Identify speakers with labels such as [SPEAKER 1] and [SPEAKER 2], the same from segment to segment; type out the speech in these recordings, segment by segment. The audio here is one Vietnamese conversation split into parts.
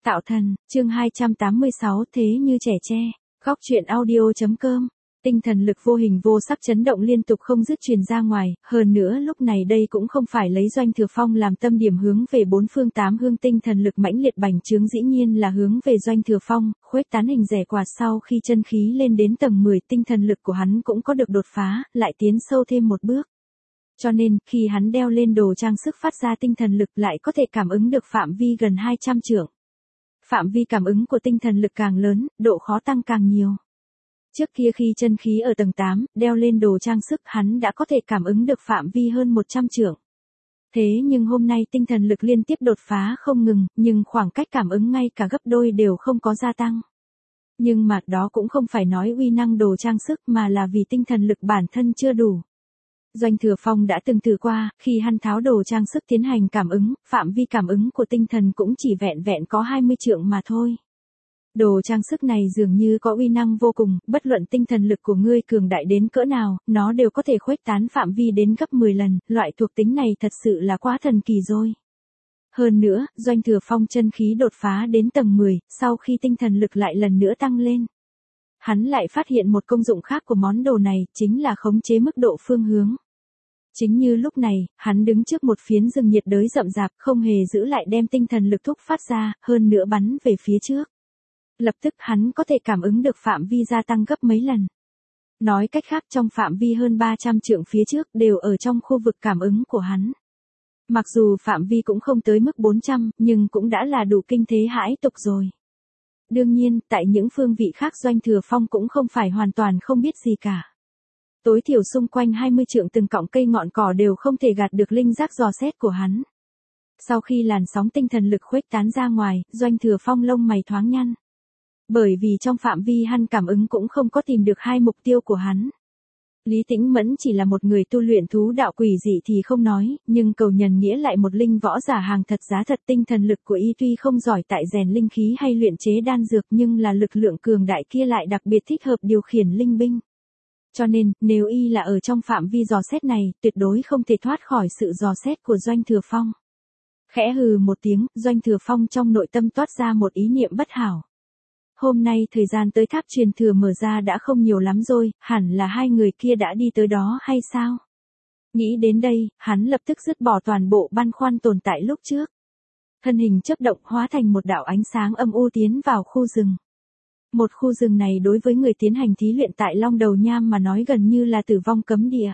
[SPEAKER 1] Tạo thần, chương 286 thế như trẻ tre, góc truyện audio.com. Tinh thần lực vô hình vô sắc chấn động liên tục không dứt truyền ra ngoài, hơn nữa lúc này đây cũng không phải lấy Doanh Thừa Phong làm tâm điểm hướng về bốn phương tám hướng, tinh thần lực mãnh liệt bành trướng dĩ nhiên là hướng về Doanh Thừa Phong, khuếch tán hình rẻ quạt. Sau khi chân khí lên đến tầng 10, tinh thần lực của hắn cũng có được đột phá, lại tiến sâu thêm một bước. Cho nên, khi hắn đeo lên đồ trang sức phát ra tinh thần lực lại có thể cảm ứng được phạm vi gần 200 trượng. Phạm vi cảm ứng của tinh thần lực càng lớn, độ khó tăng càng nhiều. Trước kia khi chân khí ở tầng 8, đeo lên đồ trang sức hắn đã có thể cảm ứng được phạm vi hơn 100 trượng. Thế nhưng hôm nay tinh thần lực liên tiếp đột phá không ngừng, nhưng khoảng cách cảm ứng ngay cả gấp đôi đều không có gia tăng. Nhưng mà đó cũng không phải nói uy năng đồ trang sức mà là vì tinh thần lực bản thân chưa đủ. Doanh Thừa Phong đã từng thử qua, khi hắn tháo đồ trang sức tiến hành cảm ứng, phạm vi cảm ứng của tinh thần cũng chỉ vẹn vẹn có 20 trượng mà thôi. Đồ trang sức này dường như có uy năng vô cùng, bất luận tinh thần lực của ngươi cường đại đến cỡ nào, nó đều có thể khuếch tán phạm vi đến gấp 10 lần, loại thuộc tính này thật sự là quá thần kỳ rồi. Hơn nữa, Doanh Thừa Phong chân khí đột phá đến tầng 10, sau khi tinh thần lực lại lần nữa tăng lên. Hắn lại phát hiện một công dụng khác của món đồ này, chính là khống chế mức độ phương hướng. Chính như lúc này, hắn đứng trước một phiến rừng nhiệt đới rậm rạp, không hề giữ lại đem tinh thần lực thúc phát ra, hơn nữa bắn về phía trước. Lập tức hắn có thể cảm ứng được phạm vi gia tăng gấp mấy lần. Nói cách khác, trong phạm vi hơn 300 trượng phía trước đều ở trong khu vực cảm ứng của hắn. Mặc dù phạm vi cũng không tới mức 400, nhưng cũng đã là đủ kinh thế hãi tục rồi. Đương nhiên, tại những phương vị khác Doanh Thừa Phong cũng không phải hoàn toàn không biết gì cả. Tối thiểu xung quanh 20 trượng từng cọng cây ngọn cỏ đều không thể gạt được linh giác dò xét của hắn. Sau khi làn sóng tinh thần lực khuếch tán ra ngoài, Doanh Thừa Phong lông mày thoáng nhăn. Bởi vì trong phạm vi hắn cảm ứng cũng không có tìm được hai mục tiêu của hắn. Lý Tĩnh Mẫn chỉ là một người tu luyện thú đạo quỷ dị thì không nói, nhưng Cầu Nhân Nghĩa lại một linh võ giả hàng thật giá thật. Tinh thần lực của y tuy không giỏi tại rèn linh khí hay luyện chế đan dược nhưng là lực lượng cường đại kia lại đặc biệt thích hợp điều khiển linh binh. Cho nên, nếu y là ở trong phạm vi dò xét này, tuyệt đối không thể thoát khỏi sự dò xét của Doanh Thừa Phong. Khẽ hừ một tiếng, Doanh Thừa Phong trong nội tâm toát ra một ý niệm bất hảo. Hôm nay thời gian tới tháp truyền thừa mở ra đã không nhiều lắm rồi, hẳn là hai người kia đã đi tới đó hay sao? Nghĩ đến đây, hắn lập tức dứt bỏ toàn bộ băn khoăn tồn tại lúc trước. Thân hình chớp động hóa thành một đạo ánh sáng âm u tiến vào khu rừng. Một khu rừng này đối với người tiến hành thí luyện tại Long Đầu Nham mà nói gần như là tử vong cấm địa.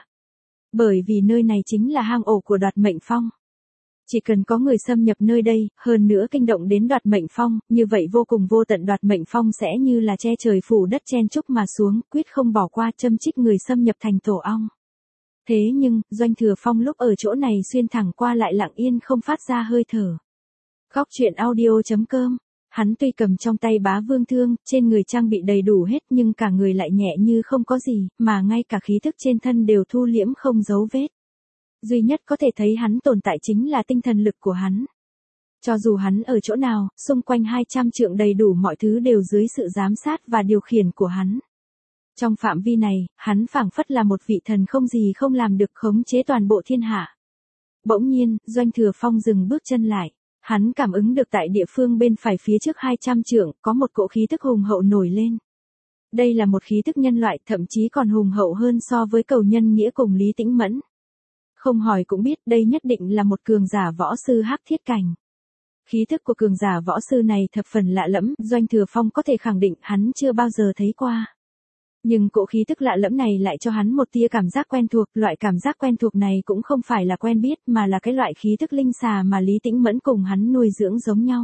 [SPEAKER 1] Bởi vì nơi này chính là hang ổ của Đoạt Mệnh Phong. Chỉ cần có người xâm nhập nơi đây, hơn nữa kinh động đến Đoạt Mệnh Phong, như vậy vô cùng vô tận Đoạt Mệnh Phong sẽ như là che trời phủ đất chen chúc mà xuống, quyết không bỏ qua châm chích người xâm nhập thành tổ ong. Thế nhưng, Doanh Thừa Phong lúc ở chỗ này xuyên thẳng qua lại lặng yên không phát ra hơi thở. Góc truyện audio.com. Hắn tuy cầm trong tay Bá Vương thương, trên người trang bị đầy đủ hết nhưng cả người lại nhẹ như không có gì, mà ngay cả khí thức trên thân đều thu liễm không dấu vết. Duy nhất có thể thấy hắn tồn tại chính là tinh thần lực của hắn. Cho dù hắn ở chỗ nào, xung quanh 200 trượng đầy đủ mọi thứ đều dưới sự giám sát và điều khiển của hắn. Trong phạm vi này, hắn phảng phất là một vị thần không gì không làm được khống chế toàn bộ thiên hạ. Bỗng nhiên, Doanh Thừa Phong dừng bước chân lại. Hắn cảm ứng được tại địa phương bên phải phía trước 200 trượng, có một cỗ khí tức hùng hậu nổi lên. Đây là một khí tức nhân loại, thậm chí còn hùng hậu hơn so với Cầu Nhân Nghĩa cùng Lý Tĩnh Mẫn. Không hỏi cũng biết đây nhất định là một cường giả võ sư hắc thiết cảnh. Khí tức của cường giả võ sư này thập phần lạ lẫm, Doanh Thừa Phong có thể khẳng định hắn chưa bao giờ thấy qua. Nhưng cỗ khí tức lạ lẫm này lại cho hắn một tia cảm giác quen thuộc, loại cảm giác quen thuộc này cũng không phải là quen biết mà là cái loại khí tức linh xà mà Lý Tĩnh Mẫn cùng hắn nuôi dưỡng giống nhau.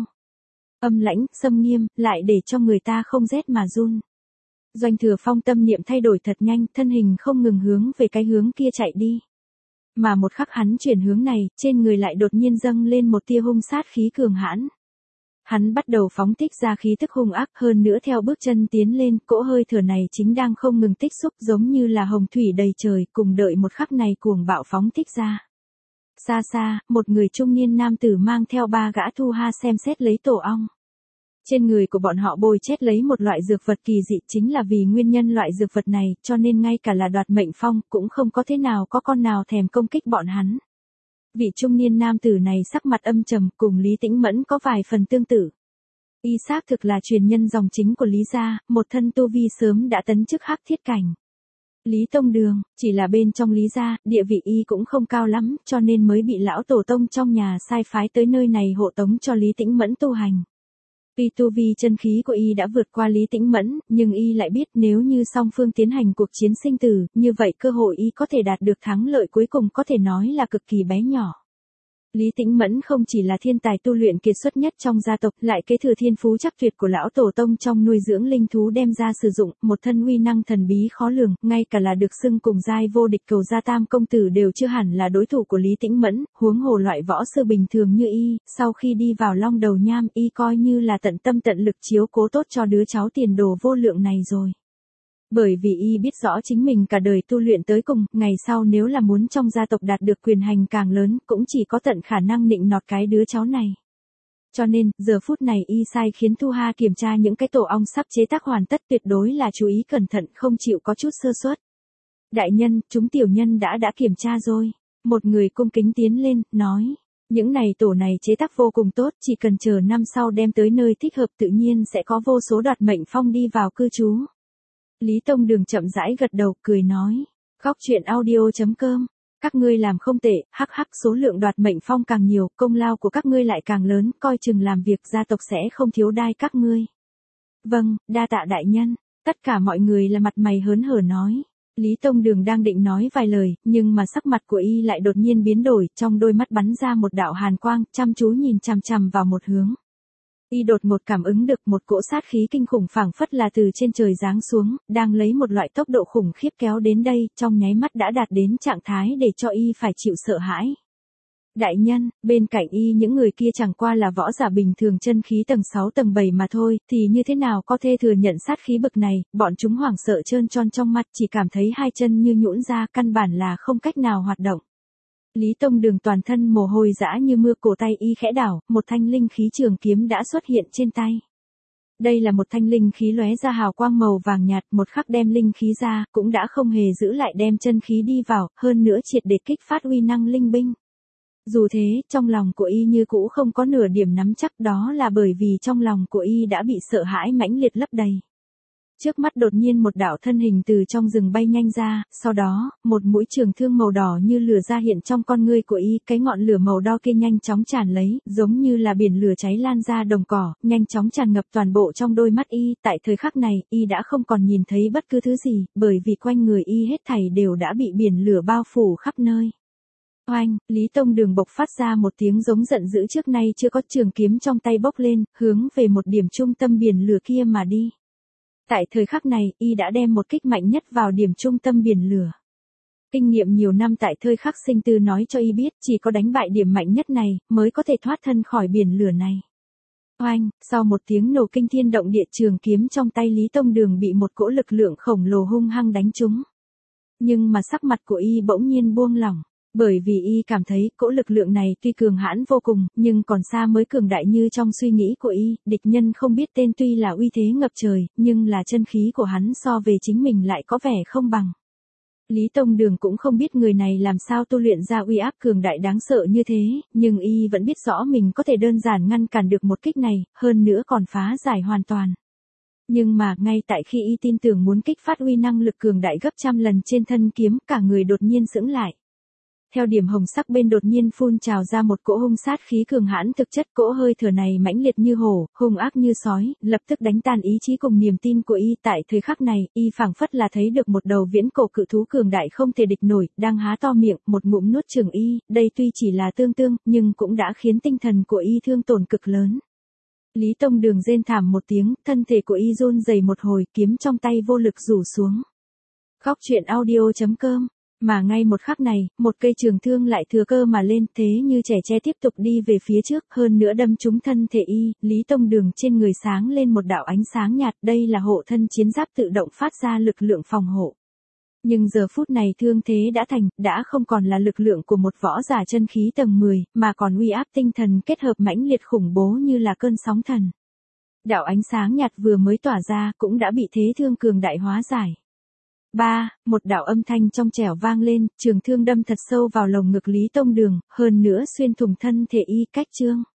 [SPEAKER 1] Âm lãnh, xâm nghiêm, lại để cho người ta không rét mà run. Doanh Thừa Phong tâm niệm thay đổi thật nhanh, thân hình không ngừng hướng về cái hướng kia chạy đi. Mà một khắc hắn chuyển hướng này, trên người lại đột nhiên dâng lên một tia hung sát khí cường hãn. Hắn bắt đầu phóng thích ra khí tức hung ác, hơn nữa theo bước chân tiến lên, cỗ hơi thở này chính đang không ngừng tích xúc giống như là hồng thủy đầy trời, cùng đợi một khắc này cuồng bạo phóng thích ra. Xa xa, một người trung niên nam tử mang theo 3 gã thu ha xem xét lấy tổ ong. Trên người của bọn họ bôi chét lấy một loại dược vật kỳ dị, chính là vì nguyên nhân loại dược vật này, cho nên ngay cả là Đoạt Mệnh Phong cũng không có thế nào có con nào thèm công kích bọn hắn. Vị trung niên nam tử này sắc mặt âm trầm, cùng Lý Tĩnh Mẫn có vài phần tương tự. Y xác thực là truyền nhân dòng chính của Lý gia, một thân tu vi sớm đã tấn chức hắc thiết cảnh. Lý Tông Đường, chỉ là bên trong Lý gia, địa vị y cũng không cao lắm, cho nên mới bị lão tổ tông trong nhà sai phái tới nơi này hộ tống cho Lý Tĩnh Mẫn tu hành. Tuy tu vi chân khí của y đã vượt qua Lý Tĩnh Mẫn, nhưng y lại biết nếu như song phương tiến hành cuộc chiến sinh tử, như vậy cơ hội y có thể đạt được thắng lợi cuối cùng có thể nói là cực kỳ bé nhỏ. Lý Tĩnh Mẫn không chỉ là thiên tài tu luyện kiệt xuất nhất trong gia tộc, lại kế thừa thiên phú chắc tuyệt của lão tổ tông trong nuôi dưỡng linh thú đem ra sử dụng, một thân uy năng thần bí khó lường, ngay cả là được xưng cùng giai vô địch Cầu Gia Tam công tử đều chưa hẳn là đối thủ của Lý Tĩnh Mẫn, huống hồ loại võ sư bình thường như y, sau khi đi vào Long Đầu Nham, y coi như là tận tâm tận lực chiếu cố tốt cho đứa cháu tiền đồ vô lượng này rồi. Bởi vì y biết rõ chính mình cả đời tu luyện tới cùng, ngày sau nếu là muốn trong gia tộc đạt được quyền hành càng lớn, cũng chỉ có tận khả năng nịnh nọt cái đứa cháu này. Cho nên, giờ phút này y sai khiến Thu Ha kiểm tra những cái tổ ong sắp chế tác hoàn tất, tuyệt đối là chú ý cẩn thận, không chịu có chút sơ suất. Đại nhân, chúng tiểu nhân đã kiểm tra rồi. Một người cung kính tiến lên, nói. Những này tổ này chế tác vô cùng tốt, chỉ cần chờ năm sau đem tới nơi thích hợp tự nhiên sẽ có vô số đoạt mệnh phong đi vào cư trú. Lý Tông Đường chậm rãi gật đầu, cười nói. Góc truyện audio.com. Các ngươi làm không tệ, hắc hắc, số lượng đoạt mệnh phong càng nhiều, công lao của các ngươi lại càng lớn, coi chừng làm việc gia tộc sẽ không thiếu đai các ngươi. Vâng, đa tạ đại nhân. Tất cả mọi người là mặt mày hớn hở nói. Lý Tông Đường đang định nói vài lời, nhưng mà sắc mặt của y lại đột nhiên biến đổi, trong đôi mắt bắn ra một đạo hàn quang, chăm chú nhìn chằm chằm vào một hướng. Y đột ngột cảm ứng được một cỗ sát khí kinh khủng phảng phất là từ trên trời giáng xuống, đang lấy một loại tốc độ khủng khiếp kéo đến đây, trong nháy mắt đã đạt đến trạng thái để cho y phải chịu sợ hãi. Đại nhân, bên cạnh y những người kia chẳng qua là võ giả bình thường chân khí tầng 6 tầng 7 mà thôi, thì như thế nào có thể thừa nhận sát khí bực này, bọn chúng hoảng sợ trơn tròn trong mắt, chỉ cảm thấy hai chân như nhũn ra, căn bản là không cách nào hoạt động. Lý Tông Đường toàn thân mồ hôi dã như mưa, cổ tay y khẽ đảo, một thanh linh khí trường kiếm đã xuất hiện trên tay. Đây là một thanh linh khí lóe ra hào quang màu vàng nhạt, một khắc đem linh khí ra, cũng đã không hề giữ lại đem chân khí đi vào, hơn nữa triệt để kích phát uy năng linh binh. Dù thế, trong lòng của y như cũ không có nửa điểm nắm chắc, đó là bởi vì trong lòng của y đã bị sợ hãi mãnh liệt lấp đầy. Trước mắt đột nhiên một đạo thân hình từ trong rừng bay nhanh ra, sau đó, một mũi trường thương màu đỏ như lửa ra hiện trong con ngươi của y, cái ngọn lửa màu đỏ kia nhanh chóng tràn lấy, giống như là biển lửa cháy lan ra đồng cỏ, nhanh chóng tràn ngập toàn bộ trong đôi mắt y, tại thời khắc này, y đã không còn nhìn thấy bất cứ thứ gì, bởi vì quanh người y hết thảy đều đã bị biển lửa bao phủ khắp nơi. Oanh, Lý Tông Đường bộc phát ra một tiếng giống giận dữ, trước nay chưa có, trường kiếm trong tay bốc lên, hướng về một điểm trung tâm biển lửa kia mà đi. Tại thời khắc này, y đã đem một kích mạnh nhất vào điểm trung tâm biển lửa. Kinh nghiệm nhiều năm tại thời khắc sinh tử nói cho y biết, chỉ có đánh bại điểm mạnh nhất này, mới có thể thoát thân khỏi biển lửa này. Oanh, sau một tiếng nổ kinh thiên động địa, trường kiếm trong tay Lý Tông Đường bị một cỗ lực lượng khổng lồ hung hăng đánh trúng. Nhưng mà sắc mặt của y bỗng nhiên buông lỏng. Bởi vì y cảm thấy cỗ lực lượng này tuy cường hãn vô cùng, nhưng còn xa mới cường đại như trong suy nghĩ của y, địch nhân không biết tên tuy là uy thế ngập trời, nhưng là chân khí của hắn so về chính mình lại có vẻ không bằng. Lý Tông Đường cũng không biết người này làm sao tu luyện ra uy áp cường đại đáng sợ như thế, nhưng y vẫn biết rõ mình có thể đơn giản ngăn cản được một kích này, hơn nữa còn phá giải hoàn toàn. Nhưng mà, ngay tại khi y tin tưởng muốn kích phát uy năng lực cường đại gấp trăm lần trên thân kiếm, cả người đột nhiên sững lại. Theo điểm hồng sắc bên đột nhiên phun trào ra một cỗ hung sát khí cường hãn, thực chất cỗ hơi thở này mãnh liệt như hổ, hung ác như sói, lập tức đánh tan ý chí cùng niềm tin của y. Tại thời khắc này, y phảng phất là thấy được một đầu viễn cổ cự thú cường đại không thể địch nổi, đang há to miệng, một ngụm nuốt chửng y, đây tuy chỉ là tương tương, nhưng cũng đã khiến tinh thần của y thương tổn cực lớn. Lý Tông Đường rên thảm một tiếng, thân thể của y run rẩy một hồi, kiếm trong tay vô lực rủ xuống. Góc truyện audio.com. Mà ngay một khắc này, một cây trường thương lại thừa cơ mà lên, thế như trẻ tre tiếp tục đi về phía trước, hơn nữa đâm trúng thân thể y. Lý Tông Đường trên người sáng lên một đạo ánh sáng nhạt, đây là hộ thân chiến giáp tự động phát ra lực lượng phòng hộ. Nhưng giờ phút này thương thế đã thành, đã không còn là lực lượng của một võ giả chân khí tầng 10, mà còn uy áp tinh thần kết hợp mãnh liệt khủng bố như là cơn sóng thần. Đạo ánh sáng nhạt vừa mới tỏa ra, cũng đã bị thế thương cường đại hóa giải. Một đạo âm thanh trong trẻo vang lên, trường thương đâm thật sâu vào lồng ngực Lý Tông Đường, hơn nữa xuyên thủng thân thể y, cách chương.